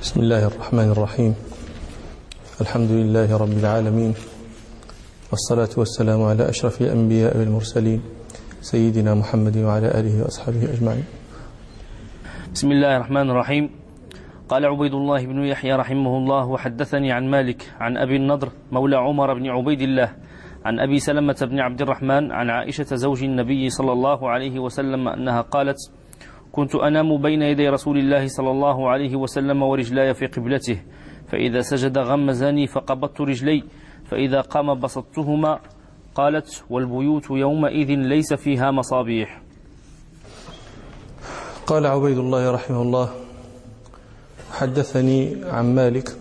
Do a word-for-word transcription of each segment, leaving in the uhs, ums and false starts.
بسم الله الرحمن الرحيم. الحمد لله رب العالمين، والصلاة والسلام على أشرف الأنبياء والمرسلين سيدنا محمد وعلى آله وأصحابه أجمعين. بسم الله الرحمن الرحيم. قال عبيد الله بن يحيى رحمه الله: وحدثني عن مالك عن أبي النضر مولى عمر بن عبيد الله عن أبي سلمة بن عبد الرحمن عن عائشة زوج النبي صلى الله عليه وسلم أنها قالت: كنت أنام بين يدي رسول الله صلى الله عليه وسلم ورجلاي في قبلته، فإذا سجد غمزني فقبضت رجلي، فإذا قام بسطتهما. قالت: والبيوت يومئذ ليس فيها مصابيح. قال عبيد الله رحمه الله: حدثني عن مالك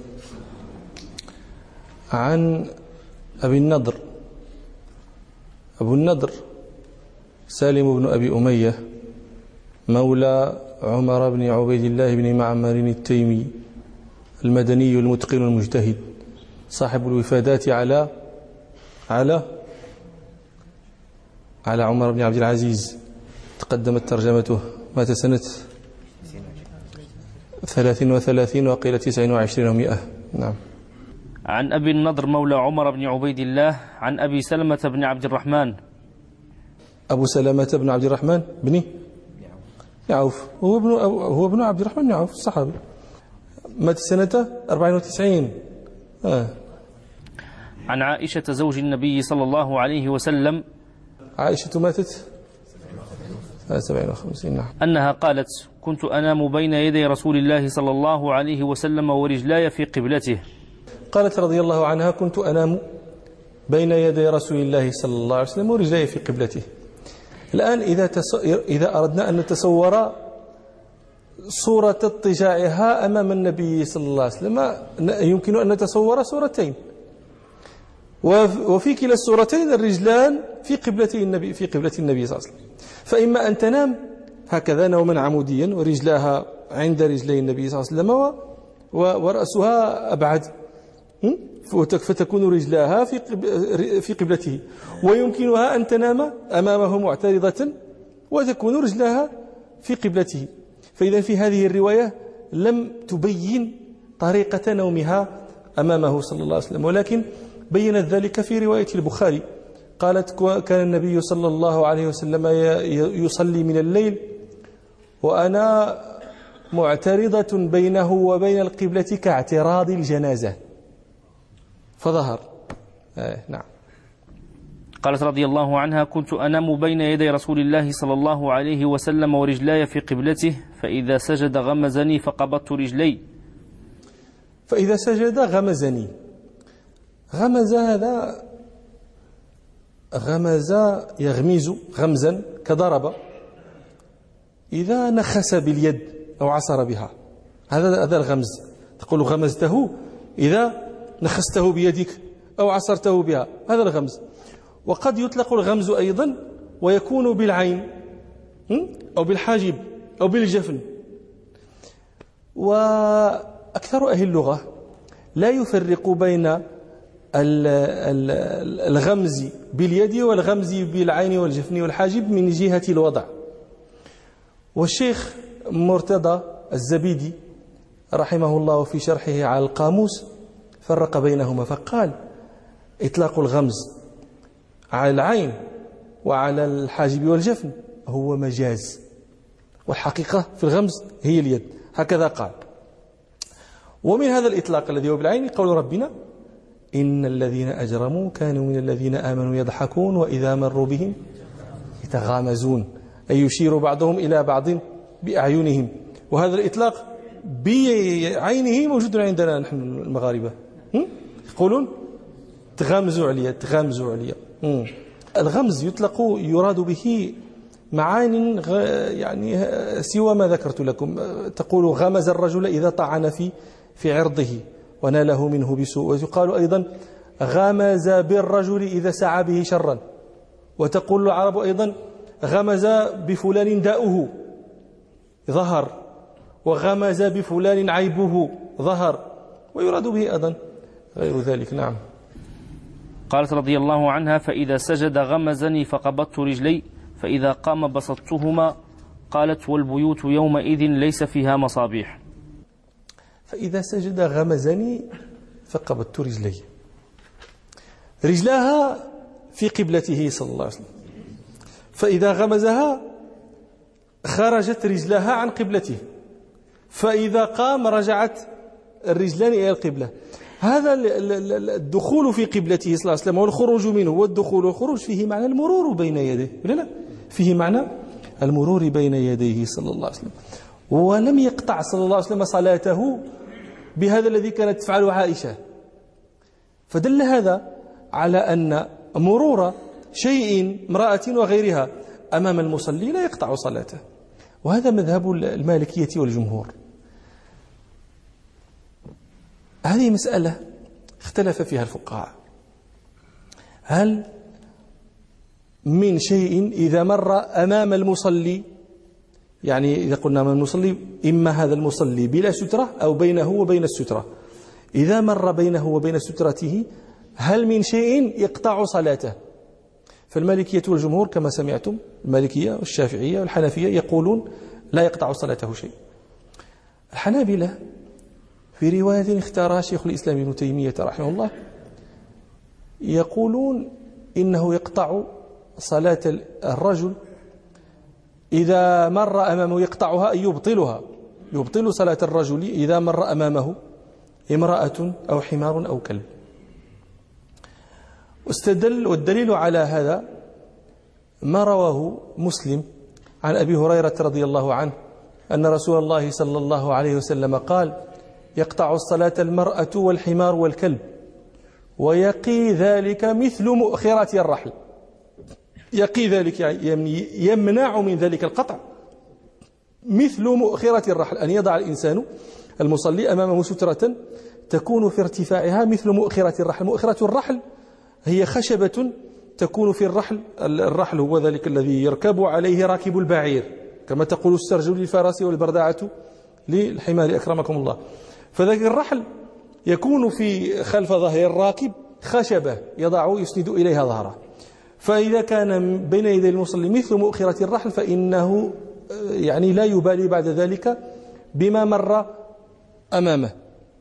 عن أبي النضر. أبو النضر سالم بن أبي أمية مولى عمر بن عبيد الله بن معمر التيمي المدني المتقن المجتهد، صاحب الوفادات على على على عمر بن عبد العزيز. تقدمت ترجمته، مات سنة ثلاث وثلاثين وقيل تسع وعشرين ومئة. نعم. عن أبي النضر مولى عمر بن عبيد الله عن أبي سلمة بن عبد الرحمن. أبو سلمة بن عبد الرحمن بن عوف، هو ابن هو ابن عبد الرحمن بن عوف الصحابي، مات سنة أربعين وتسعين. آه. عن عائشة زوج النبي صلى الله عليه وسلم. عائشة ماتت سبعين وخمسين. نعم. أنها قالت: كنت أنام بين يدي رسول الله صلى الله عليه وسلم ورجلاي في قبلته. قالت رضي الله عنها: كنت أنام بين يدي رسول الله صلى الله عليه وسلم ورجلاي في قبلته. الآن إذا تس... إذا أردنا أن نتصور صورة اضطجاعها أمام النبي صلى الله عليه وسلم، يمكن أن نتصور صورتين، وفي كلا الصورتين الرجلان في قبلتي النبي في قبلة النبي صلى الله عليه وسلم. فإما أن تنام هكذا نوما عموديا ورجلاها عند رجلي النبي صلى الله عليه وسلم ورأسها أبعد، فتكون رجلاها في في قبلته، ويمكنها أن تنام أمامه معترضة وتكون رجلاها في قبلته. فإذا في هذه الرواية لم تبين طريقة نومها أمامه صلى الله عليه وسلم، ولكن بينت ذلك في رواية البخاري. قالت: كان النبي صلى الله عليه وسلم يصلي من الليل وأنا معترضة بينه وبين القبلة كاعتراض الجنازة فظهر. آه نعم. قالت رضي الله عنها: كنت أنام بين يدي رسول الله صلى الله عليه وسلم ورجلاي في قبلته، فإذا سجد غمزني فقبضت رجلي. فإذا سجد غمزني، غمز هذا غمز يغمز غمزا كضرب، إذا نخس باليد أو عصر بها، هذا هذا الغمز. تقول غمزته إذا نخسته بيدك أو عصرته بها، هذا الغمز. وقد يطلق الغمز أيضا ويكون بالعين أو بالحاجب أو بالجفن. وأكثر أهل اللغة لا يفرق بين الغمز باليد والغمز بالعين والجفن والحاجب من جهة الوضع. والشيخ مرتضى الزبيدي رحمه الله في شرحه على القاموس فرق بينهما، فقال: إطلاق الغمز على العين وعلى الحاجب والجفن هو مجاز، والحقيقة في الغمز هي اليد، هكذا قال. ومن هذا الإطلاق الذي هو بالعين قول ربنا: إن الذين أجرموا كانوا من الذين آمنوا يضحكون وإذا مروا بهم يتغامزون، أي يشير بعضهم إلى بعض بأعينهم. وهذا الإطلاق بعينه موجود عندنا نحن المغاربة، يقولون تغامزوا عليا تغامزوا عليا. الغمز يطلق يراد به معان يعني سوى ما ذكرت لكم. تقول غمز الرجل إذا طعن في في عرضه وناله منه بسوء، ويقال أيضا غمز بالرجل إذا سعى به شرا، وتقول العرب أيضا غمز بفلان داؤه ظهر، وغمز بفلان عيبه ظهر، ويراد به أيضا غير ذلك. نعم. قالت رضي الله عنها: فإذا سجد غمزني فقبضت رجلي، فإذا قام بسطتهما. قالت: والبيوت يومئذ ليس فيها مصابيح. فإذا سجد غمزني فقبضت رجلي. رجلاها في قبلته صلى الله عليه وسلم، فإذا غمزها خرجت رجلها عن قبلته، فإذا قام رجعت الرجلان إلى القبلة. هذا الدخول في قبلته صلى الله عليه وسلم والخروج منه، والدخول والخروج فيه معنى المرور بين يديه، لا لا فيه معنى المرور بين يديه صلى الله عليه وسلم. ولم يقطع صلى الله عليه وسلم صلاته بهذا الذي كانت تفعله عائشة. فدل هذا على أن مرور شيء امرأة وغيرها أمام المصلي لا يقطع صلاته، وهذا مذهب المالكية والجمهور. هذه مسألة اختلف فيها الفقهاء، هل من شيء إذا مر أمام المصلي، يعني إذا قلنا أمام المصلي إما هذا المصلي بلا سترة أو بينه وبين السترة، إذا مر بينه وبين سترته هل من شيء يقطع صلاته؟ فالمالكية والجمهور كما سمعتم، المالكية والشافعية والحنفية يقولون لا يقطع صلاته شيء. الحنابلة في رواية اختارها شيخ الإسلام ابن تيمية رحمه الله يقولون إنه يقطع صلاة الرجل إذا مر أمامه، يقطعها أي يبطلها، يبطل صلاة الرجل إذا مر أمامه امرأة أو حمار أو كلب. واستدل والدليل على هذا ما رواه مسلم عن أبي هريرة رضي الله عنه أن رسول الله صلى الله عليه وسلم قال: يقطع الصلاة المرأة والحمار والكلب ويقي ذلك مثل مؤخرة الرحل. يقي ذلك يعني يمنع من ذلك القطع مثل مؤخرة الرحل، أن يضع الإنسان المصلي أمامه سترة تكون في ارتفاعها مثل مؤخرة الرحل. مؤخرة الرحل هي خشبة تكون في الرحل، الرحل هو ذلك الذي يركب عليه راكب البعير، كما تقول السرج للفرس والبردعة للحمار أكرمكم الله. فذلك الرحل يكون في خلف ظهر الراكب خشبة يضع يسند إليها ظهره، فإذا كان بين يدي المصلي مثل مؤخرة الرحل فإنه يعني لا يبالي بعد ذلك بما مر أمامه.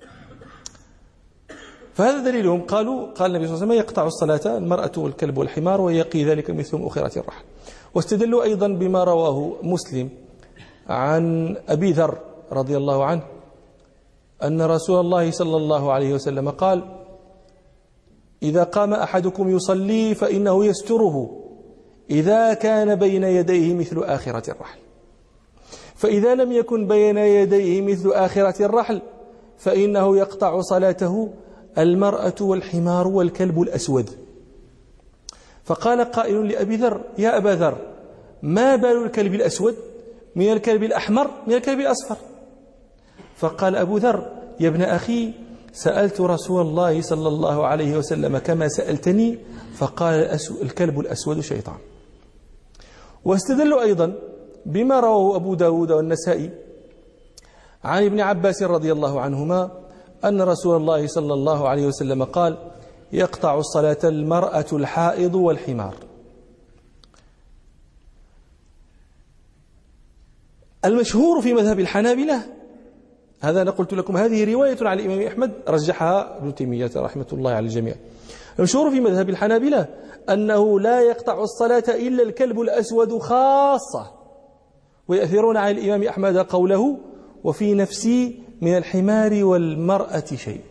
فهذا دليلهم، قالوا قال النبي صلى الله عليه وسلم: يقطع الصلاة المرأة والكلب والحمار ويقي ذلك مثل مؤخرة الرحل. واستدلوا أيضا بما رواه مسلم عن أبي ذر رضي الله عنه أن رسول الله صلى الله عليه وسلم قال: إذا قام أحدكم يصلي فإنه يستره إذا كان بين يديه مثل آخرة الرحل، فإذا لم يكن بين يديه مثل آخرة الرحل فإنه يقطع صلاته المرأة والحمار والكلب الأسود. فقال قائل لأبي ذر: يا أبا ذر، ما بال الكلب الأسود من الكلب الأحمر من الكلب الأصفر؟ فقال أبو ذر: يا ابن أخي، سألت رسول الله صلى الله عليه وسلم كما سألتني، فقال: الكلب الأسود شيطان. واستدلوا أيضا بما رواه أبو داود والنسائي عن ابن عباس رضي الله عنهما أن رسول الله صلى الله عليه وسلم قال: يقطع الصلاة المرأة الحائض والحمار. المشهور في مذهب الحنابلة، هذا أنا قلت لكم هذه رواية عن الإمام أحمد رجحها ابن تيمية رحمة الله على الجميع. المشهور في مذهب الحنابلة أنه لا يقطع الصلاة إلا الكلب الأسود خاصة، ويأثرون عن الإمام أحمد قوله: وفي نفسي من الحمار والمرأة شيء.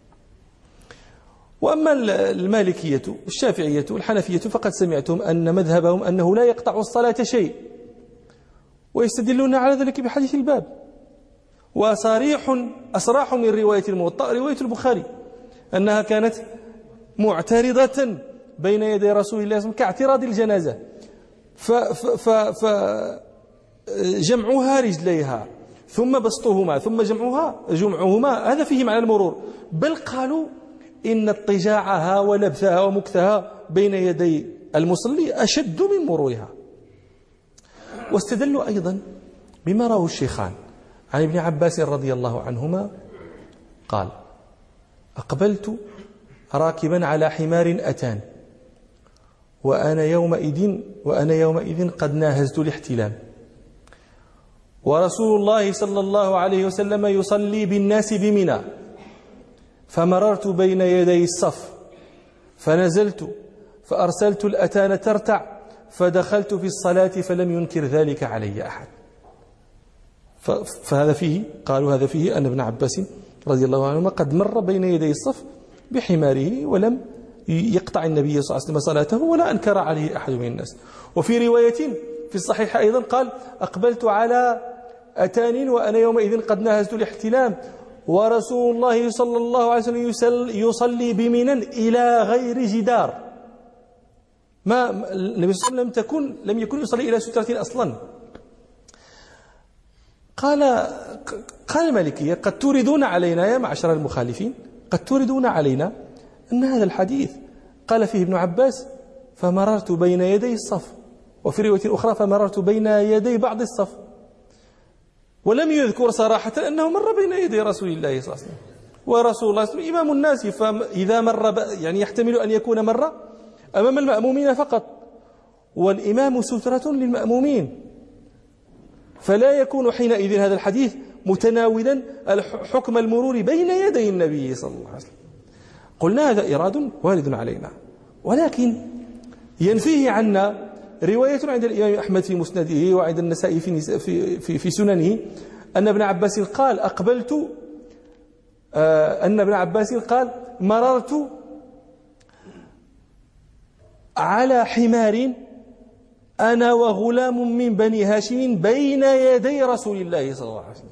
وأما المالكية والشافعية والحنفية فقد سمعتم أن مذهبهم أنه لا يقطع الصلاة شيء، ويستدلون على ذلك بحديث الباب. وصريح أصراح من رواية الموطأ رواية البخاري أنها كانت معترضة بين يدي رسول الله صلى الله عليه وسلم كاعتراض الجنازة، فجمعها رجليها ثم بسطهما ثم جمعها جمعهما، هذا فيه معنى المرور. بل قالوا إن اضطجاعها ولبثها ومكثها بين يدي المصلي أشد من مرورها. واستدلوا أيضا بما رواه الشيخان عن ابن عباس رضي الله عنهما قال: أقبلت راكبا على حمار أتان وأنا يومئذ وأنا يومئذ قد ناهزت الاحتلام، ورسول الله صلى الله عليه وسلم يصلي بالناس بمنى، فمررت بين يدي الصف فنزلت فأرسلت الأتان ترتع فدخلت في الصلاة فلم ينكر ذلك علي أحد. فهذا فيه، قالوا هذا فيه أن ابن عباس رضي الله عنهما قد مر بين يدي الصف بحماره ولم يقطع النبي صلى الله عليه وسلم صلاته ولا أنكر عليه أحد من الناس. وفي رواية في الصحيح أيضا قال: أقبلت على أتان وأنا يومئذ قد ناهزت الاحتلام ورسول الله صلى الله عليه وسلم يصلي بمنى إلى غير جدار. ما النبي صلى الله عليه وسلم لم تكن لم يكن يصلي إلى سترة أصلا. قال قال المالكية: قد توردون علينا يا معشر المخالفين، قد توردون علينا أن هذا الحديث قال فيه ابن عباس: فمررت بين يدي الصف، وفي رواية أخرى: فمررت بين يدي بعض الصف، ولم يذكر صراحة أنه مر بين يدي رسول الله صلى الله عليه وسلم. ورسول الله صلى الله عليه وسلم إمام الناس، فإذا مر يعني يحتمل أن يكون مر أمام المأمومين فقط، والإمام سترة للمأمومين، فلا يكون حينئذ هذا الحديث متناولا حكم المرور بين يدي النبي صلى الله عليه وسلم. قلنا هذا إراد وارد علينا، ولكن ينفيه عنا رواية عند الإمام أحمد في مسنده وعند النسائي في, في, في, في سننه أن ابن عباس قال: أقبلت آه أن ابن عباس قال: مررت على حمار أنا وغلام من بني هاشم بين يدي رسول الله صلى الله عليه وسلم،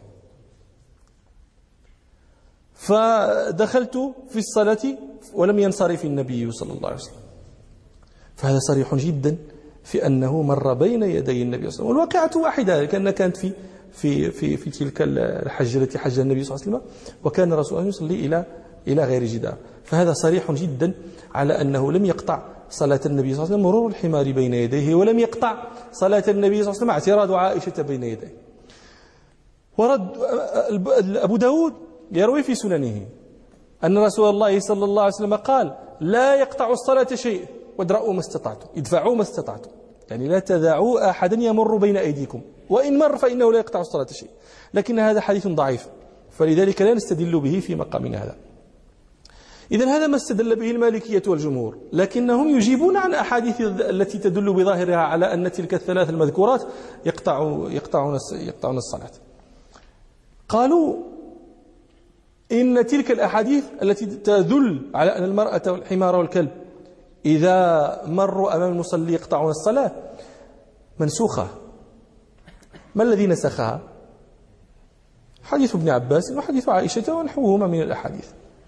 فدخلت في الصلاة ولم ينصرف النبي صلى الله عليه وسلم. فهذا صريح جدا في أنه مر بين يدي النبي صلى الله عليه وسلم. والواقعة واحدة، لأنها كانت في في في في تلك الحجة التي حج النبي صلى الله عليه وسلم، وكان الرسول الله يصلي إلى إلى غير جدار. فهذا صريح جدا على أنه لم يقطع صلاة النبي صلى الله عليه وسلم مرور الحمار بين يديه، ولم يقطع صلاة النبي صلى الله عليه وسلم اعتراض عائشة بين يديه. ورد أبو داود يروي في سننه أن رسول الله صلى الله عليه وسلم قال: لا يقطع الصلاة شيء وادرأوا ما استطعتم، ادفعوا ما استطعتم، يعني لا تدعوا أحدا يمر بين أيديكم، وإن مر فإنه لا يقطع الصلاة شيء. لكن هذا حديث ضعيف، فلذلك لا نستدل به في مقامنا هذا. إذن هذا ما استدل به المالكية والجمهور، لكنهم يجيبون عن أحاديث التي تدل بظاهرها على أن تلك الثلاث المذكورات يقطعون يقطعون يقطعون الصلاة. قالوا إن تلك الأحاديث التي تدل على أن المرأة والحمار والكلب إذا مروا أمام المصلي يقطعون الصلاة منسوخة. ما الذي نسخها؟ حديث ابن عباس وحديث عائشة ونحوهما من الأحاديث.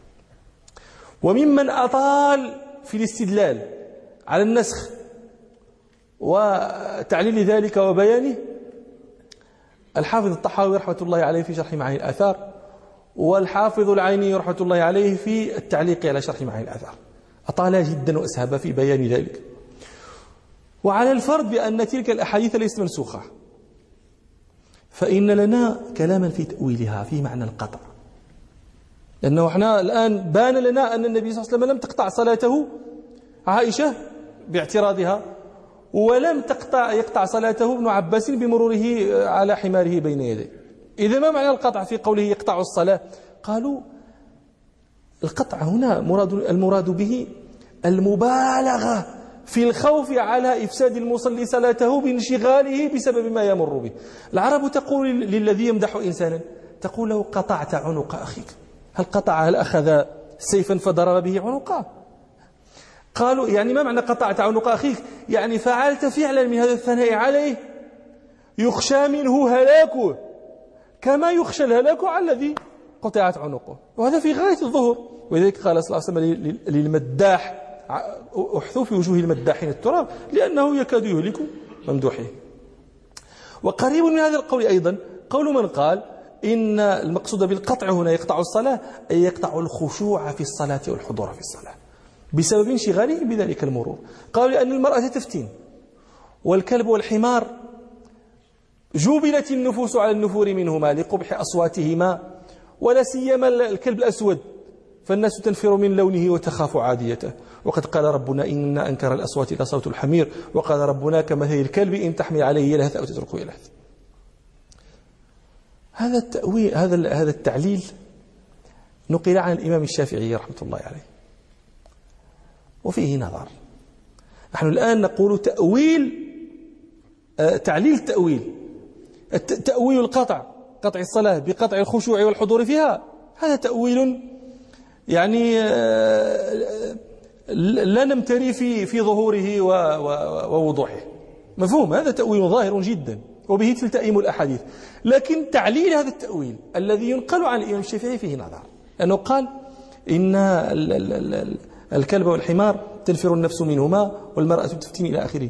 وممن أطال في الاستدلال على النسخ وتعليل ذلك وبيانه الحافظ الطحاوي رحمة الله عليه في شرح معاني الآثار، والحافظ العيني رحمة الله عليه في التعليق على شرح معاني الآثار، أطال جدا وأسهب في بيان ذلك. وعلى الفرض بأن تلك الأحاديث ليست منسوخة، فإن لنا كلاما في تأويلها في معنى القطع، لأنه احنا الآن بان لنا أن النبي صلى الله عليه وسلم لم تقطع صلاته عائشة باعتراضها، ولم تقطع يقطع صلاته ابن عباس بمروره على حماره بين يديه. إذا ما معنى القطع في قوله يقطع الصلاة؟ قالوا القطع هنا مراد المراد به المبالغة في الخوف على إفساد المصلي صلاته بانشغاله بسبب ما يمر به. العرب تقول للذي يمدح إنسانا تقول له: قطعت عنق أخيك. هل قطع؟ هل أخذ سيفا فضرب به عنقه؟ قالوا يعني ما معنى قطعت عنق أخيك؟ يعني فعلت فعلا من هذا الثناء عليه يخشى منه هلاكه كما يخشى الهلاك على الذي قطعت عنقه، وهذا في غاية الظهور. ولذلك قال صلى الله عليه وسلم للمداح: احثوا في وجوه المداحين التراب لأنه يكاد يهلك ممدوحه. وقريب من هذا القول أيضا قول من قال إن المقصود بالقطع هنا يقطع الصلاة أي يقطع الخشوع في الصلاة والحضور في الصلاة بسبب انشغاله بذلك المرور. قالوا لأن المرأة تفتن، والكلب والحمار جبلت النفوس على النفور منهما لقبح أصواتهما، ولا سيما الكلب الأسود فالناس تنفر من لونه وتخاف عاديته. وقد قال ربنا: إن أنكر الأصوات لصوت الحمير، وقال ربنا: كمثل الكلب إن تحمل عليه يلهث أو تتركه يلهث. هذا التأويل هذا هذا التعليل نقل عن الإمام الشافعي رحمة الله عليه، وفيه نظر. نحن الآن نقول تأويل تعليل التأويل، تأويل القطع، قطع الصلاة بقطع الخشوع والحضور فيها، هذا تأويل يعني لا نمتري في في ظهوره ووضوحه، مفهوم؟ هذا تأويل ظاهر جدا وبه تلتئم الأحاديث. لكن تعليل هذا التأويل الذي ينقل عن الإمام الشافعي فيه نظر، لأنه قال إن الكلب والحمار تنفر النفس منهما والمرأة تفتن إلى آخره.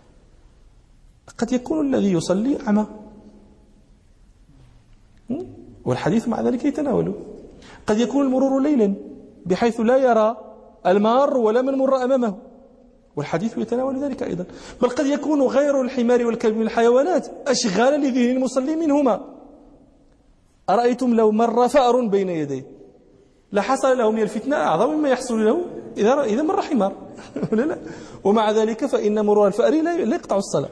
قد يكون الذي يصلي أعمى، والحديث مع ذلك يتناوله. قد يكون المرور ليلا بحيث لا يرى المار ولا من مر أمامه، والحديث يتناول ذلك أيضا. بل قد يكون غير الحمار والكلب من الحيوانات أشغال لذهن المصلي منهما. أرأيتم لو مر فأر بين يديه لحصل له من الفتنة أعظم مما يحصل له إذا إذا مر حمار ولا لا؟ ومع ذلك فإن مرور الفأر لا يقطع الصلاة.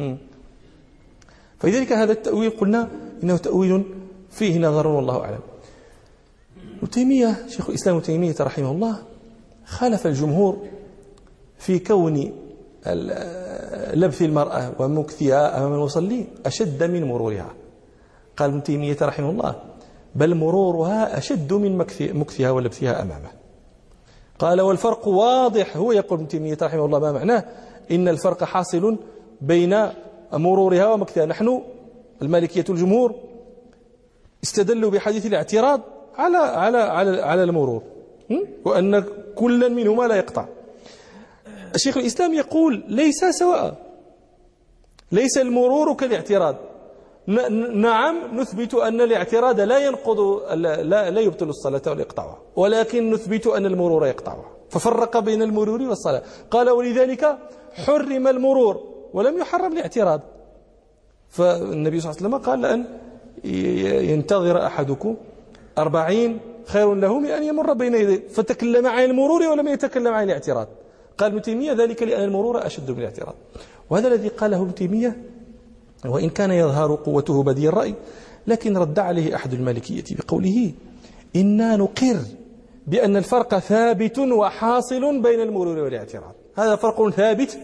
فلذلك هذا التأويل قلنا إنه تأويل فيه نظر والله أعلم. ابن تيمية شيخ الإسلام ابن تيمية رحمه الله خالف الجمهور في كون لبث المرأة ومكثها أمام المصلي أشد من مرورها. قال ابن تيمية رحمه الله بل مرورها أشد من مكثها ولبثها أمامه. قال والفرق واضح. هو يقول ابن تيمية رحمه الله ما معناه إن الفرق حاصل بين مرورها ومكثها. نحن المالكية الجمهور استدلوا بحديث الاعتراض على على على على المرور، وأن كلا منهما لا يقطع. الشيخ الإسلام يقول ليس سواء، ليس المرور كالاعتراض. نعم نثبت أن الاعتراض لا ينقض لا, لا يبطل الصلاة ولا يقطعها، ولكن نثبت أن المرور يقطعها. ففرق بين المرور والصلاة. قال ولذلك حرم المرور ولم يحرم الاعتراض. فالنبي صلى الله عليه وسلم قال لأن ينتظر أحدكم أربعين خير له من أن يمر بين يديه، فتكلم عن المرور ولم يتكلم عن الاعتراض. قال ابن تيمية ذلك لأن المرور أشد من الاعتراض. وهذا الذي قاله ابن تيمية وإن كان يظهر قوته بديع الرأي، لكن رد عليه أحد المالكية بقوله إنا نقر بأن الفرق ثابت وحاصل بين المرور والاعتراض. هذا فرق ثابت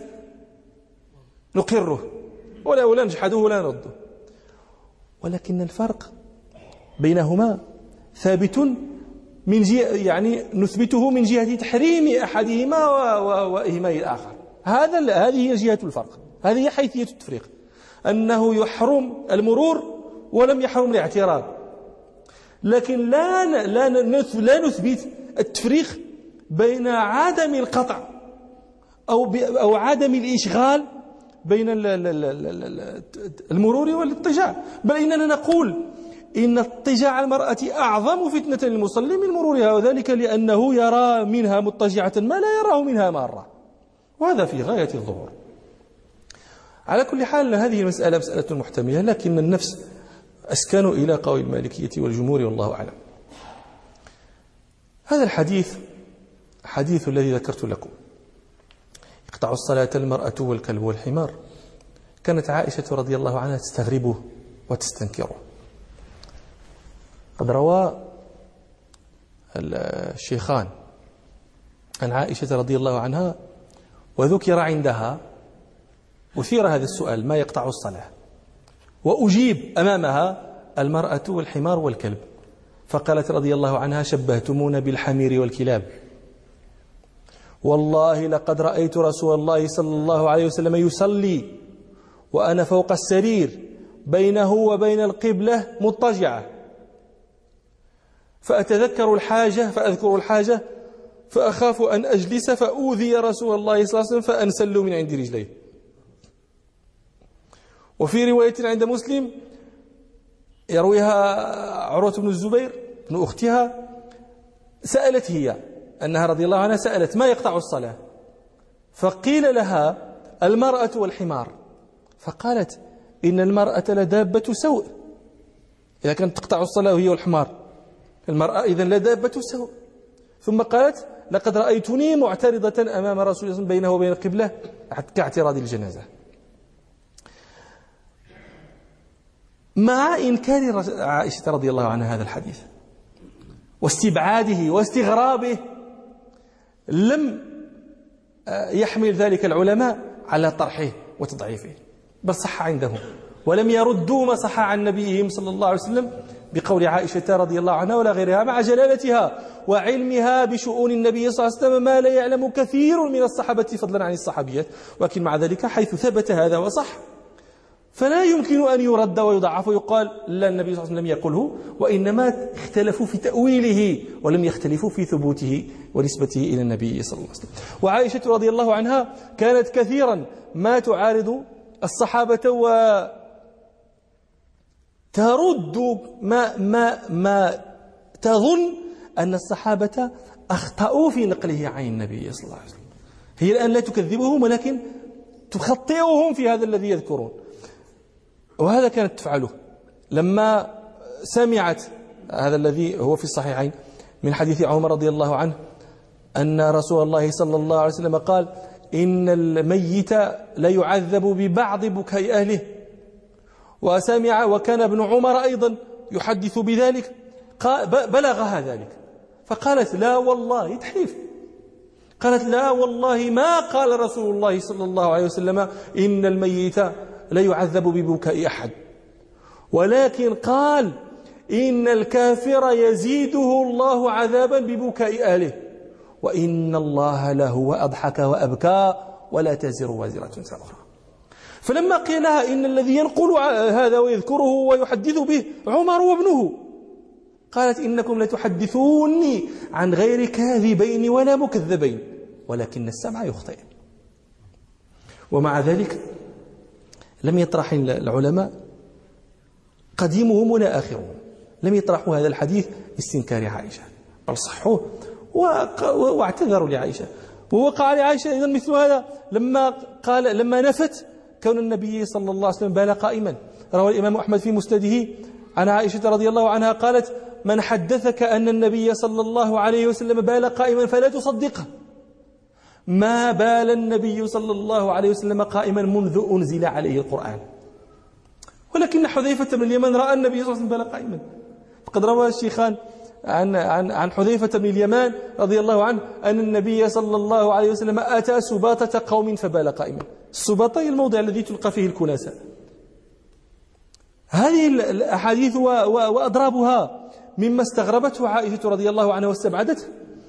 نقره ولا ولا نجحده ولا نرده، ولكن الفرق بينهما ثابت من جهة يعني نثبته من جهة تحريم أحدهما وإهمال الآخر. هذا هذه هي جهة الفرق، هذه هي حيثية التفريق، أنه يحرم المرور ولم يحرم الاعتراض. لكن لا لا لا نثبت التفريق بين عدم القطع أو أو عدم الإشغال بين المرور والاضطجاع، بل إننا نقول إن اضطجاع المرأة أعظم فتنة للمصلي من مرورها، وذلك لأنه يرى منها مضطجعة ما لا يراه منها مارة، وهذا في غاية الظهور. على كل حال هذه المسألة مسألة محتملة، لكن النفس أسكن إلى قول المالكية والجمهور والله أعلم. هذا الحديث حديث الذي ذكرت لكم يقطع الصلاة المرأة والكلب والحمار، كانت عائشة رضي الله عنها تستغربه وتستنكره. قد روى الشيخان عن عائشة رضي الله عنها وذكر عندها أثير هذا السؤال ما يقطع الصلاة، وأجيب أمامها المرأة والحمار والكلب، فقالت رضي الله عنها شبهتمون بالحمير والكلاب، والله لقد رأيت رسول الله صلى الله عليه وسلم يصلي وأنا فوق السرير بينه وبين القبلة مضطجعة، فأتذكر الحاجة فأذكر الحاجة فأخاف أن أجلس فأوذي رسول الله صلى الله عليه وسلم فأنسل من عند رجليه. وفي رواية عند مسلم يرويها عروة بن الزبير بن أختها، سألت هي أنها رضي الله عنها سألت ما يقطع الصلاة، فقيل لها المرأة والحمار، فقالت إن المرأة لدابة سوء، إذا كانت تقطع الصلاة وهي والحمار المرأة إذن لدابة سوء. ثم قالت لقد رأيتني معترضة أمام رسول الله بينه وبين القبلة كاعتراض الجنازة. مع إنكار عائشة رضي الله عنها هذا الحديث واستبعاده واستغرابه، لم يحمل ذلك العلماء على طرحه وتضعيفه، بل صح عندهم، ولم يردوا ما صح عن نبيهم صلى الله عليه وسلم بقول عائشة رضي الله عنها ولا غيرها، مع جلالتها وعلمها بشؤون النبي صلى الله عليه وسلم ما لا يعلم كثير من الصحابة فضلا عن الصحابيات. ولكن مع ذلك حيث ثبت هذا وصح فلا يمكن أن يرد ويضعف ويقال لا النبي صلى الله عليه وسلم لم يقله، وإنما اختلفوا في تأويله ولم يختلفوا في ثبوته ونسبته إلى النبي صلى الله عليه وسلم. وعائشة رضي الله عنها كانت كثيرا ما تعارض الصحابة وترد ما, ما, ما تظن أن الصحابة أخطأوا في نقله عن النبي صلى الله عليه وسلم. هي الآن لا تكذبهم ولكن تخطئهم في هذا الذي يذكرون، وهذا كانت تفعله لما سمعت هذا الذي هو في الصحيحين من حديث عمر رضي الله عنه أن رسول الله صلى الله عليه وسلم قال إن الميت لا يعذب ببعض بكاء أهله، وسمع وكان ابن عمر أيضا يحدث بذلك بلغها ذلك، فقالت لا والله تحليف، قالت لا والله ما قال رسول الله صلى الله عليه وسلم إن الميت لا يعذب ببكاء أحد، ولكن قال إن الكافر يزيده الله عذابا ببكاء أهله، وإن الله له أضحك وأبكى ولا تزر وازرة وزر أخرى. فلما قيل لها إن الذي ينقل هذا ويذكره ويحدث به عمر وابنه، قالت إنكم لتحدثوني عن غير كاذبين ولا مكذبين ولكن السمع يخطئ. ومع ذلك لم يطرح العلماء قديمهم ولا آخرهم لم يطرحوا هذا الحديث استنكار عائشة، بل صحوه واعتذروا لعائشة. ووقع لعائشة أيضا مثل هذا لما قال لما نفت كون النبي صلى الله عليه وسلم بال قائما. روى الإمام أحمد في مسنده عن عائشة رضي الله عنها قالت من حدثك أن النبي صلى الله عليه وسلم بال قائما فلا تصدقه، ما بال النبي صلى الله عليه وسلم قائما منذ أنزل عليه القرآن. ولكن حذيفة بن اليمان رأى النبي صلى الله عليه وسلم بال قائما، فقد روى الشيخان عن عن عن حذيفة بن اليمان رضي الله عنه أن النبي صلى الله عليه وسلم أتى سباطة قوم فبال قائما. السباطة هي الموضع الذي تلقى فيه الكناسة. هذه الأحاديث وأضرابها مما استغربته عائشة رضي الله عنها واستبعدته.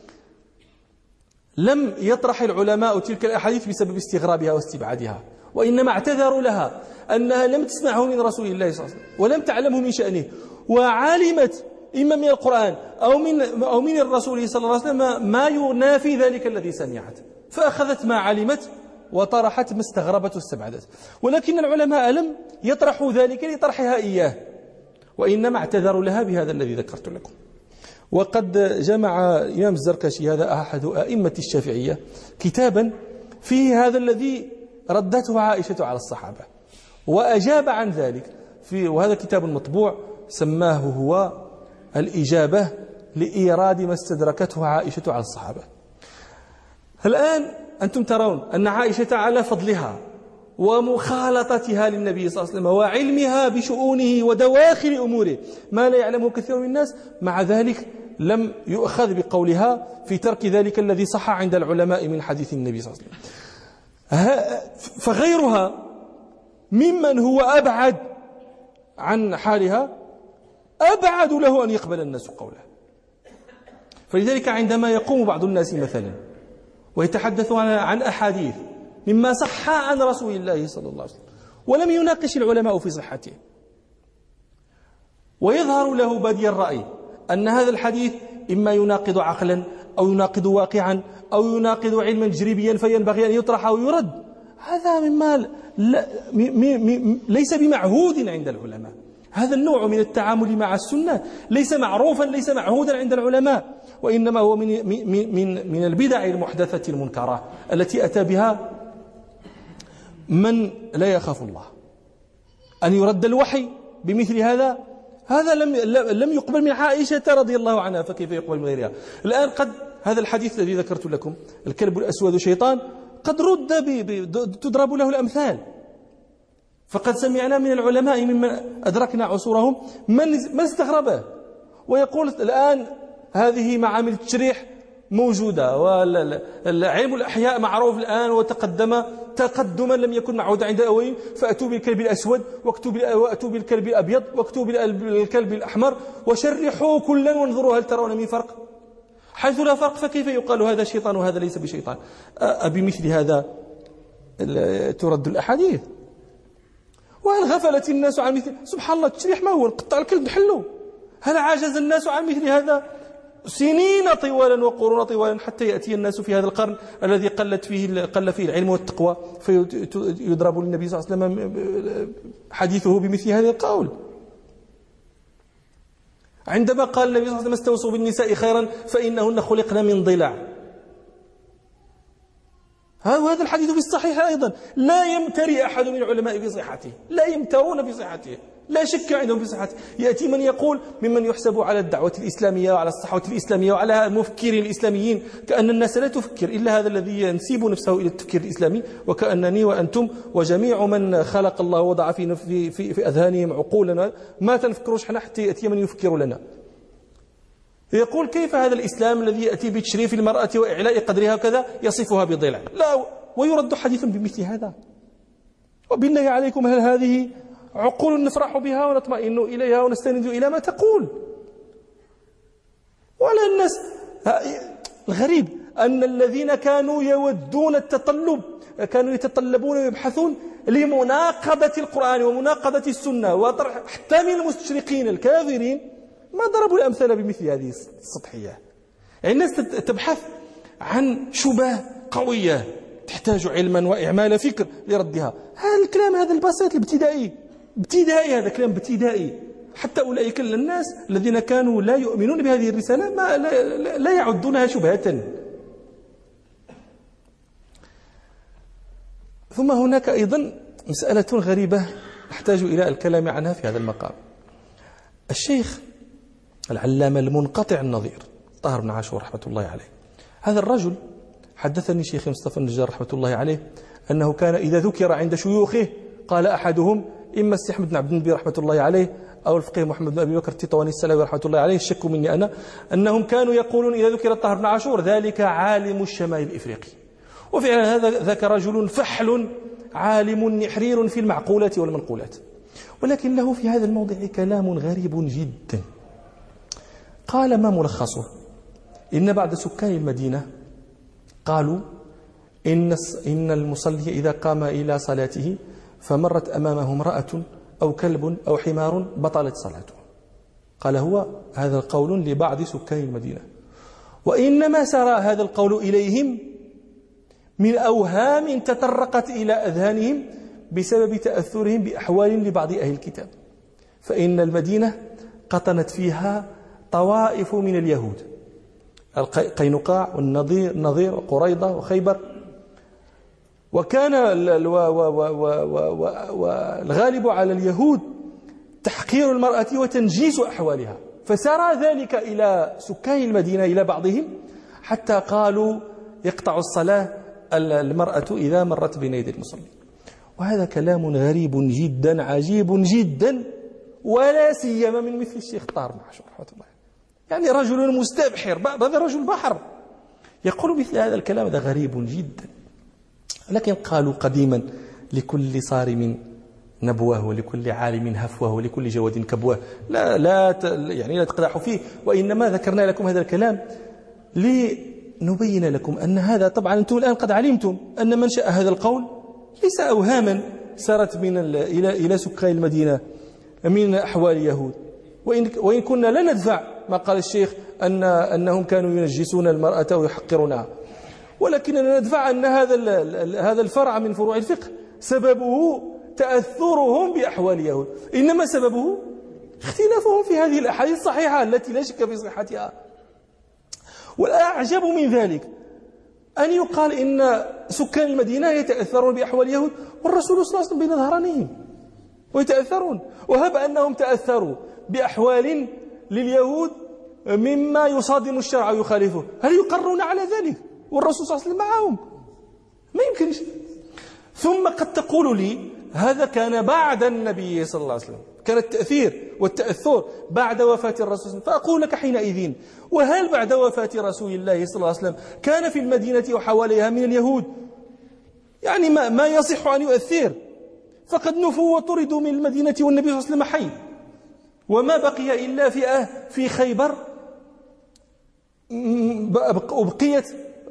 لم يطرح العلماء تلك الأحاديث بسبب استغرابها واستبعادها، وإنما اعتذروا لها أنها لم تسمعه من رسول الله صلى الله عليه وسلم ولم تعلمه من شأنه، وعلمت إما من القرآن أو من أو من الرسول صلى الله عليه وسلم ما ينافي ذلك الذي سمعت، فأخذت ما علمت وطرحت ما استغربت واستبعدت. ولكن العلماء لم يطرحوا ذلك لطرحها إياه، وإنما اعتذروا لها بهذا الذي ذكرت لكم. وقد جمع إمام الزركشي هذا أحد أئمة الشافعية كتابا فيه هذا الذي ردته عائشة على الصحابة وأجاب عن ذلك في، وهذا كتاب مطبوع سماه هو الإجابة لإيراد ما استدركته عائشة على الصحابة. الآن أنتم ترون أن عائشة على فضلها ومخالطتها للنبي صلى الله عليه وسلم وعلمها بشؤونه ودواخل أموره ما لا يعلمه كثير من الناس، مع ذلك لم يؤخذ بقولها في ترك ذلك الذي صح عند العلماء من حديث النبي صلى الله عليه وسلم. فغيرها ممن هو أبعد عن حالها أبعد له أن يقبل الناس قوله. فلذلك عندما يقوم بعض الناس مثلا ويتحدث عن أحاديث مما صح عن رسول الله صلى الله عليه وسلم ولم يناقش العلماء في صحته، ويظهر له بادي الرأي أن هذا الحديث إما يناقض عقلا أو يناقض واقعا أو يناقض علما تجريبيا فينبغي أن يطرح أو يرد، هذا مما ليس بمعهود عند العلماء. هذا النوع من التعامل مع السنة ليس معروفا ليس معهودا عند العلماء، وإنما هو من من من من البدع المحدثة المنكرة التي أتى بها من لا يخاف الله. أن يرد الوحي بمثل هذا هذا لم لم يقبل من عائشة رضي الله عنها، فكيف يقبل من غيرها؟ الآن قد هذا الحديث الذي ذكرت لكم الكلب الأسود شيطان قد رد تضرب له الأمثال، فقد سمعنا من العلماء ممن أدركنا عصورهم من من استغربه ويقول الآن هذه معامل التشريح موجودة، والعلم الأحياء معروف الآن وتقدم تقدما لم يكن معهود عند الأولين، فأتوا بالكلب الأسود وأتوا بالكلب الأبيض وأتوا بالكلب الأحمر وشرحوا كلا وانظروا هل ترون من فرق؟ حيث لا فرق فكيف يقال هذا شيطان وهذا ليس بشيطان؟ أبمثل هذا ترد الأحاديث؟ وهل غفلت الناس عن مثل سبحان الله التشريح ما هو نقطع الكلب نحله؟ هل عجز الناس عن مثل هذا سنين طوالا وقرون طوالا حتى يأتي الناس في هذا القرن الذي قلت فيه قل فيه العلم والتقوى فيضرب للنبي صلى الله عليه وسلم حديثه بمثل هذا القول؟ عندما قال النبي صلى الله عليه وسلم استوصوا بالنساء خيرا فإنهن خلقن من ضلع، هذا الحديث في الصحيح أيضا لا يمتري أحد من العلماء بصحته، لا يمترون بصحته، لا شك عندهم بصحته. يأتي من يقول ممن يحسب على الدعوة الإسلامية وعلى الصحوة الإسلامية وعلى المفكرين الإسلاميين كأن الناس لا تفكر إلا هذا الذي ينسب نفسه إلى التفكير الإسلامي، وكأنني وأنتم وجميع من خلق الله وضع في في في, في أذهانهم عقولا ما تنفكروش حنا حتى يأتي من يفكر لنا. يقول كيف هذا الإسلام الذي يأتي بتشريف المرأة وإعلاء قدرها وكذا يصفها بضلع؟ لا، ويرد حديث بمثل هذا. وبالله عليكم هل هذه عقول نفرح بها ونطمئن إليها ونستند إلى ما تقول؟ ولا الناس الغريب أن الذين كانوا يودون التطلب كانوا يتطلبون ويبحثون لمناقضة القرآن ومناقضة السنة وطرح حتى من المستشرقين الكافرين ما ضربوا الأمثال بمثل هذه السطحية. يعني الناس تبحث عن شبهة قوية تحتاج علما وإعمال فكر لردها. هذا الكلام هذا البسيط الابتدائي ابتدائي هذا كلام ابتدائي. حتى أولئك الناس الذين كانوا لا يؤمنون بهذه الرسالة ما لا, لا يعدونها شبهة. ثم هناك أيضا مسألة غريبة نحتاج إلى الكلام عنها في هذا المقام. الشيخ العلامة المنقطع النظير طاهر بن عاشور رحمة الله عليه، هذا الرجل حدثني شيخ مصطفى النجار رحمة الله عليه أنه كان إذا ذكر عند شيوخه قال أحدهم إما السي أحمد بن عبد النبي رحمة الله عليه أو الفقيه محمد بن أبي بكر التطواني السلوي رحمة الله عليه، الشك مني أنا، أنهم كانوا يقولون إذا ذكر طاهر بن عاشور ذلك عالم الشمال الإفريقي. وفعلا هذا ذاك رجل فحل عالم نحرير في المعقولات والمنقولات، ولكن له في هذا الموضع كلام غريب جدا. قال ما ملخصه؟ إن بعد سكان المدينة قالوا إن إن المصلي إذا قام إلى صلاته فمرت أمامه امرأة أو كلب أو حمار بطلت صلاته. قال هو هذا القول لبعض سكان المدينة، وإنما سرى هذا القول إليهم من أوهام تطرقت إلى أذهانهم بسبب تأثرهم بأحوال لبعض أهل الكتاب، فإن المدينة قطنت فيها طوائف من اليهود، القينقاع والنضير النضير وقريضة وخيبر، وكان والغالب على اليهود تحقير المرأة وتنجيس أحوالها، فسرى ذلك إلى سكان المدينة إلى بعضهم حتى قالوا يقطع الصلاة المرأة إذا مرت بين يدي المصلي. وهذا كلام غريب جدا عجيب جدا، ولا سيما من مثل الشيخ طاهر بن عاشور رحمه الله، يعني رجل مستبحر، هذا رجل بحر يقول مثل هذا الكلام، هذا غريب جدا. لكن قالوا قديما لكل صارم نبوه ولكل عالم هفوه ولكل جواد كبوه، لا لا يعني لا تقدحوا فيه، وإنما ذكرنا لكم هذا الكلام لنبين لكم أن هذا طبعا أنتم الآن قد علمتم أن منشأ هذا القول ليس أوهاما سرت من إلى إلى سكان المدينة من أحوال اليهود، وإن وإن كنا لا ندفع ما قال الشيخ أن أنهم كانوا ينجسون المرأة ويحقرونها، ولكننا ندفع أن هذا هذا الفرع من فروع الفقه سببه تأثرهم بأحوال اليهود، إنما سببه اختلافهم في هذه الأحاديث الصحيحة التي لا شك في صحتها. والأعجب من ذلك أن يقال إن سكان المدينة يتأثرون بأحوال اليهود والرسول صلى الله عليه وسلم بين ظهرانيهم ويتأثرون، وهب أنهم تأثروا بأحوال لليهود مما يصادم الشرع ويخالفه، هل يقرون على ذلك والرسول صلى الله عليه وسلم معهم؟ ما يمكنش. ثم قد تقول لي هذا كان بعد النبي صلى الله عليه وسلم، كان التأثير والتأثر بعد وفاة الرسول صلى الله عليه وسلم. فأقول لك حينئذ، وهل بعد وفاة رسول الله صلى الله عليه وسلم كان في المدينة وحواليها من اليهود يعني ما, ما يصح أن يؤثر؟ فقد نفوا وطردوا من المدينة والنبي صلى الله عليه وسلم حي، وما بقي إلا في أه في خيبر أبقيت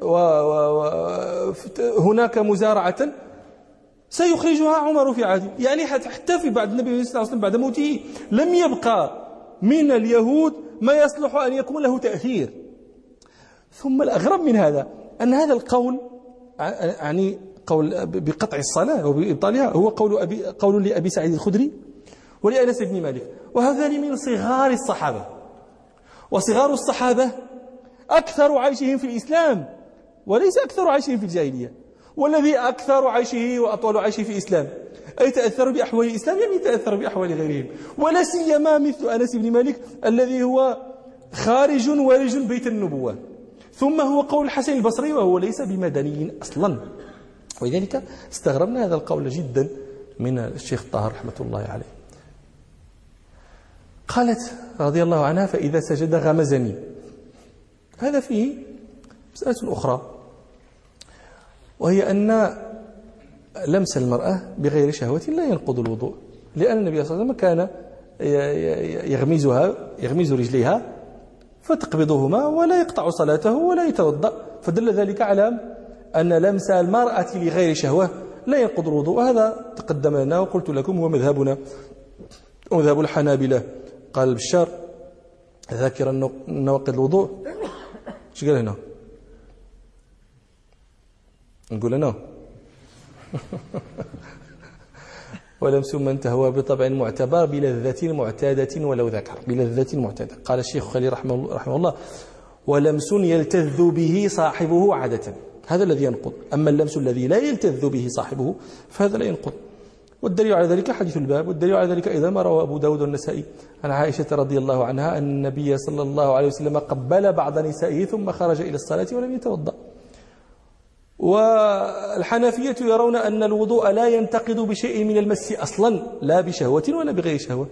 وهناك مزارعة سيخرجها عمر في عهده، يعني حتى في بعد النبي صلى الله عليه وسلم بعد موته لم يبقى من اليهود ما يصلح أن يكون له تأثير. ثم الأغرب من هذا أن هذا القول يعني قول بقطع الصلاة وبإبطالها هو قول أبي قول لأبي سعيد الخدري ولأنس بن مالك، وهذان من صغار الصحابة، وصغار الصحابة أكثر عيشهم في الإسلام وليس أكثر عيشهم في الجاهلية، والذي أكثر عيشه وأطول عيشه في الإسلام أي تأثر بأحوال الإسلام يعني يتأثر بأحوال غيرهم، ولا سيما مثل أنس بن مالك الذي هو خارج وارج بيت النبوة. ثم هو قول الحسن البصري وهو ليس بمدني أصلا، ولذلك استغربنا هذا القول جدا من الشيخ طاهر رحمة الله عليه. قالت رضي الله عنها: فإذا سجد غمزني. هذا فيه مسألة أخرى، وهي أن لمس المرأة بغير شهوة لا ينقض الوضوء، لأن النبي صلى الله عليه وسلم كان يغمزها يغمز رجليها فتقبضهما ولا يقطع صلاته ولا يتوضأ، فدل ذلك على أن لمس المرأة لغير شهوة لا ينقض الوضوء. هذا تقدم لنا وقلت لكم هو مذهبنا ومذهب الحنابلة. قال البشار ذاكر نواقض الوضوء، ايش قال هنا؟ نقول أنا ولمس من تهوى بطبع معتبر بلذة معتادة ولو ذكر، بلذة معتادة. قال الشيخ خليل رحمه, رحمه الله: ولمس يلتذ به صاحبه عادة، هذا الذي ينقض. أما اللمس الذي لا يلتذ به صاحبه فهذا لا ينقض. والدليل على ذلك حديث الباب، والدليل على ذلك أيضا ما روى أبو داود والنسائي عن عائشة رضي الله عنها أن النبي صلى الله عليه وسلم قبل بعض نسائه ثم خرج إلى الصلاة ولم يتوضأ. والحنفية يرون أن الوضوء لا ينتقد بشيء من المس أصلا، لا بشهوة ولا بغير شهوة.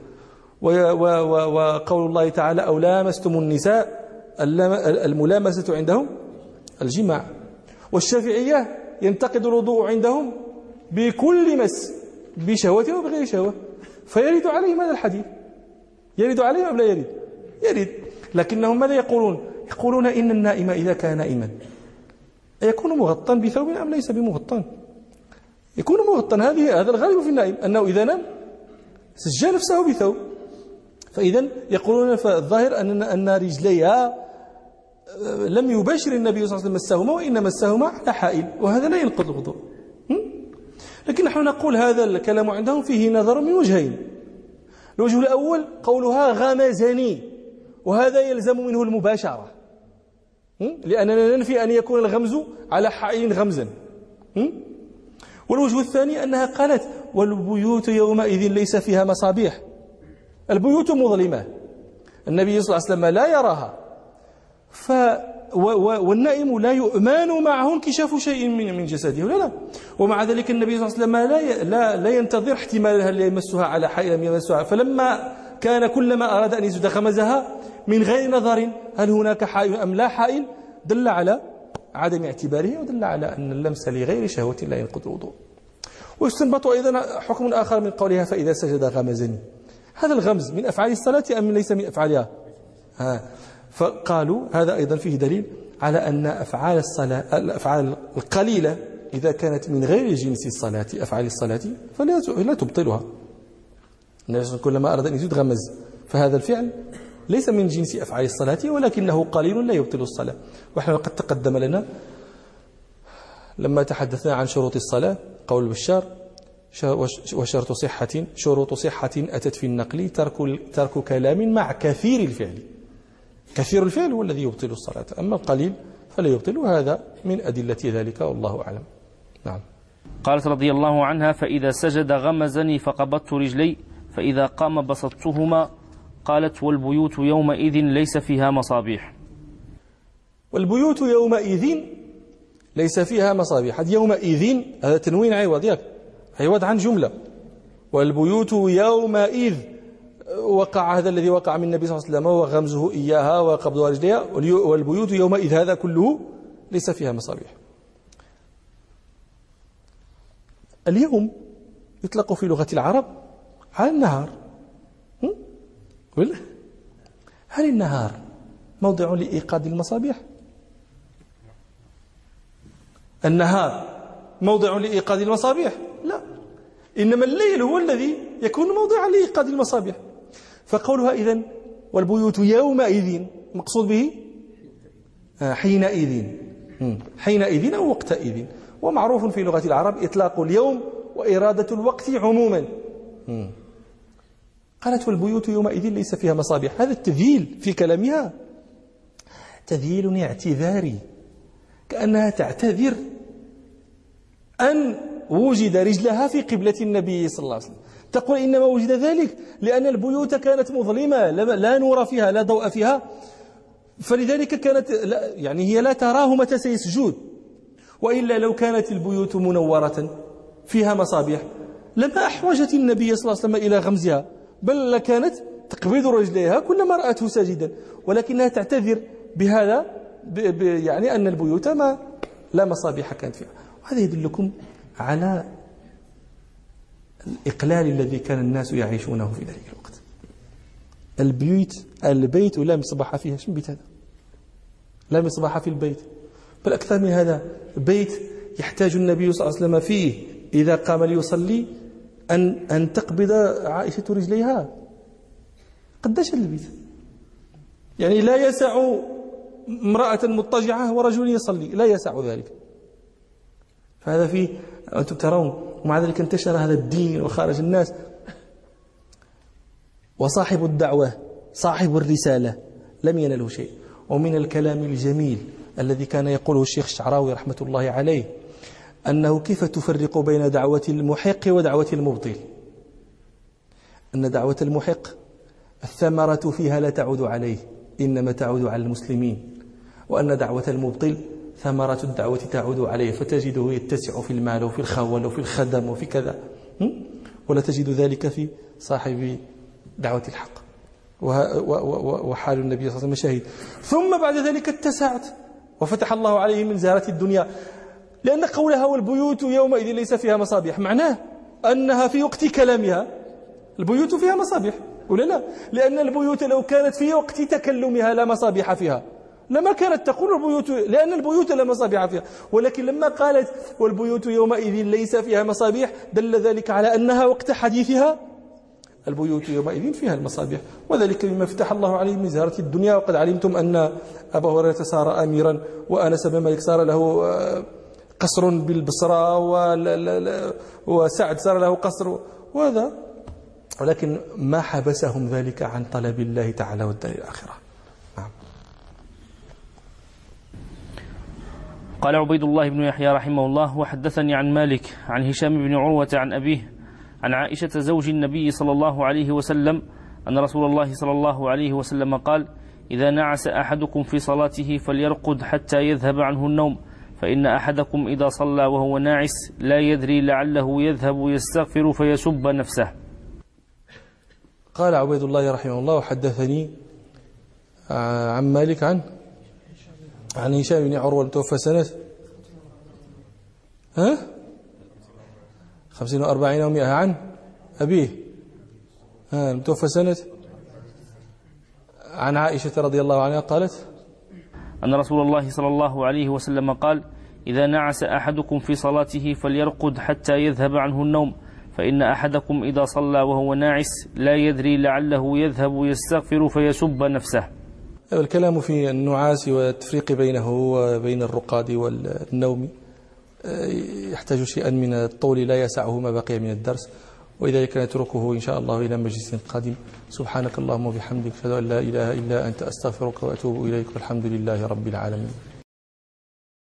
وقول الله تعالى: أو لامستم النساء، الملامسة عندهم الجماع. والشافعية ينتقد الوضوء عندهم بكل مس بشهوة وبغير شهوة، فيرد عليهم هذا الحديث. يرد عليهم أم لا يرد؟ يرد. لكنهم ماذا يقولون؟ يقولون إن النائم إذا كان نائما يكون مغطى بثوب أم ليس بمغطى؟ يكون مغطى. هذه هذا الغالب في النائم أنه إذا نام سجى نفسه بثوب. فإذا يقولون فالظاهر أن أن رجليها لم يباشر النبي صلى الله عليه وسلم مسهما، وإن مسهما على حائل، وهذا لا ينقض الوضوء. لكن نحن نقول هذا الكلام عندهم فيه نظر من وجهين. الوجه الأول قولها غمزني، وهذا يلزم منه المباشرة، لأننا ننفي أن يكون الغمز على حائل غمزا. والوجه الثاني أنها قالت: والبيوت يومئذ ليس فيها مصابيح. البيوت مظلمة، النبي صلى الله عليه وسلم لا يراها، ف والنائم لا يؤمن معه انكشاف شيء من من جسده، لا لا. ومع ذلك النبي صلى الله عليه وسلم لا لا, لا ينتظر احتمال هل يمسها على حائل أم يمسها، فلما كان كلما أراد أن يسجد غمزها من غير نظر هل هناك حائل أم لا حائل، دل على عدم اعتباره، ودل على أن اللمس لغير شهوة لا ينقض الوضوء. ويستنبط أيضا حكم آخر من قولها: فإذا سجد غمزني. هذا الغمز من أفعال الصلاة أم ليس من أفعالها؟ ها. فقالوا هذا أيضا فيه دليل على أن أفعال الصلاة الأفعال القليلة إذا كانت من غير جنس الصلاة أفعال الصلاة فلا تبطلها. النبي كلما أراد أن يزيد غمز، فهذا الفعل ليس من جنس أفعال الصلاة ولكنه قليل لا يبطل الصلاة. ونحن قد تقدم لنا لما تحدثنا عن شروط الصلاة قول البشار: وشرط صحة شروط صحة أتت في النقل ترك ترك كلام مع كثير الفعل. كثير الفعل هو الذي يبطل الصلاة، أما القليل فلا يبطل، وهذا من أدلة ذلك والله أعلم. نعم. قالت رضي الله عنها: فإذا سجد غمزني فقبضت رجلي، فإذا قام بسطتهما. قالت: والبيوت يومئذ ليس فيها مصابيح. والبيوت يومئذ ليس فيها مصابيح. هذا يومئذ هذا تنوين عوض، ياك عوض عن جملة. والبيوت يومئذ وقع هذا الذي وقع من النبي صلى الله عليه وسلم وغمزه إياها وقبضها رجليها، والبيوت يومئذ هذا كله ليس فيها مصابيح. اليوم يطلق في لغة العرب على النهار. ولا هل النهار موضع لإيقاد المصابيح؟ النهار موضع لإيقاد المصابيح؟ لا، إنما الليل هو الذي يكون موضعا لإيقاد المصابيح. فقولها إذن والبيوت يومئذ مقصود به حينئذ، حينئذ أو وقتئذ. ومعروف في لغة العرب إطلاق اليوم وإرادة الوقت عموما. قالت والبيوت يومئذ ليس فيها مصابيح. هذا التذييل في كلامها تذييل اعتذاري، كأنها تعتذر أن وجد رجلها في قبلة النبي صلى الله عليه وسلم. تقول إنما وجد ذلك لأن البيوت كانت مظلمة لا نور فيها لا ضوء فيها، فلذلك كانت لا يعني هي لا تراه متى سيسجد. وإلا لو كانت البيوت منورة فيها مصابيح لما أحوجت النبي صلى الله عليه وسلم إلى غمزها، بل لكانت تقبض رجليها كلما رأته ساجدا، ولكنها تعتذر بهذا ب ب يعني أن البيوت ما لا مصابيح كانت فيها. وهذا يدلكم على الإقلال الذي كان الناس يعيشونه في ذلك الوقت. البيوت البيت لا مصباح فيها. شنو بيت هذا؟ لا مصباح في البيت، بل أكثر من هذا، بيت يحتاج النبي صلى الله عليه وسلم فيه إذا قام ليصلي أن أن تقبض عائشة رجليها. قداش البيت؟ يعني لا يسع امرأة مضطجعة ورجل يصلي، لا يسع ذلك. فهذا فيه أنتم ترون. ومع ذلك انتشر هذا الدين وخارج الناس. وصاحب الدعوة صاحب الرسالة لم ينله شيء. ومن الكلام الجميل الذي كان يقوله الشيخ الشعراوي رحمة الله عليه أنه كيف تفرق بين دعوة المحق ودعوة المبطل. أن دعوة المحق الثمرة فيها لا تعود عليه، إنما تعود على المسلمين. وأن دعوة المبطل ثمرة الدعوة تعود عليه، فتجده يتسع في المال وفي الخول وفي الخدم وفي كذا، ولا تجد ذلك في صاحب دعوة الحق. وحال النبي صلى الله عليه وسلم شهيد. ثم بعد ذلك اتسعت وفتح الله عليه من زهرة الدنيا، لأن قولها والبيوت يومئذ ليس فيها مصابيح معناه أنها في وقت كلامها البيوت فيها مصابيح، ولا لا؟ لأن البيوت لو كانت في وقت تكلمها لا مصابيح فيها لما كانت تقول البيوت، لأن البيوت لا مصابيح فيها. ولكن لما قالت والبيوت يومئذ ليس فيها مصابيح دل ذلك على أنها وقت حديثها البيوت يومئذ فيها المصابيح. وذلك مما فتح الله عليه من زهرة الدنيا. وقد علمتم أن أبا هريرة صار أميرا، وأنس بن مالك صار له قصر بالبصرة، وسعد صار له قصر، وهذا ولكن ما حبسهم ذلك عن طلب الله تعالى والدار الآخرة. نعم. قال عبيد الله بن يحيى رحمه الله: وحدثني عن مالك عن هشام بن عروة عن أبيه عن عائشة زوج النبي صلى الله عليه وسلم أن رسول الله صلى الله عليه وسلم قال: إذا نعس أحدكم في صلاته فليرقد حتى يذهب عنه النوم، فإن أحدكم إذا صلى وهو ناعس لا يدري لعله يذهب يستغفر فيسب نفسه. قال عبيد الله رحمه الله: وحدثني عن مالك عن عن هشام بن عروة المتوفى سنة ها خمسين وأربعين ومئة عن أبيه ها المتوفى سنة عن عائشة رضي الله عنها قالت أن رسول الله صلى الله عليه وسلم قال: إذا نعس أحدكم في صلاته فليرقد حتى يذهب عنه النوم، فإن أحدكم إذا صلى وهو ناعس لا يدري لعله يذهب يستغفر فيسب نفسه. الكلام في النعاس والتفريق بينه وبين الرقاد والنوم يحتاج شيئا من الطول لا يسعه ما بقي من الدرس، ولذلك نتركه إن شاء الله إلى مجلس قادم. سبحانك اللهم وبحمدك، أشهد أن لا إله إلا أنت، أستغفرك وأتوب إليك، والحمد لله رب العالمين.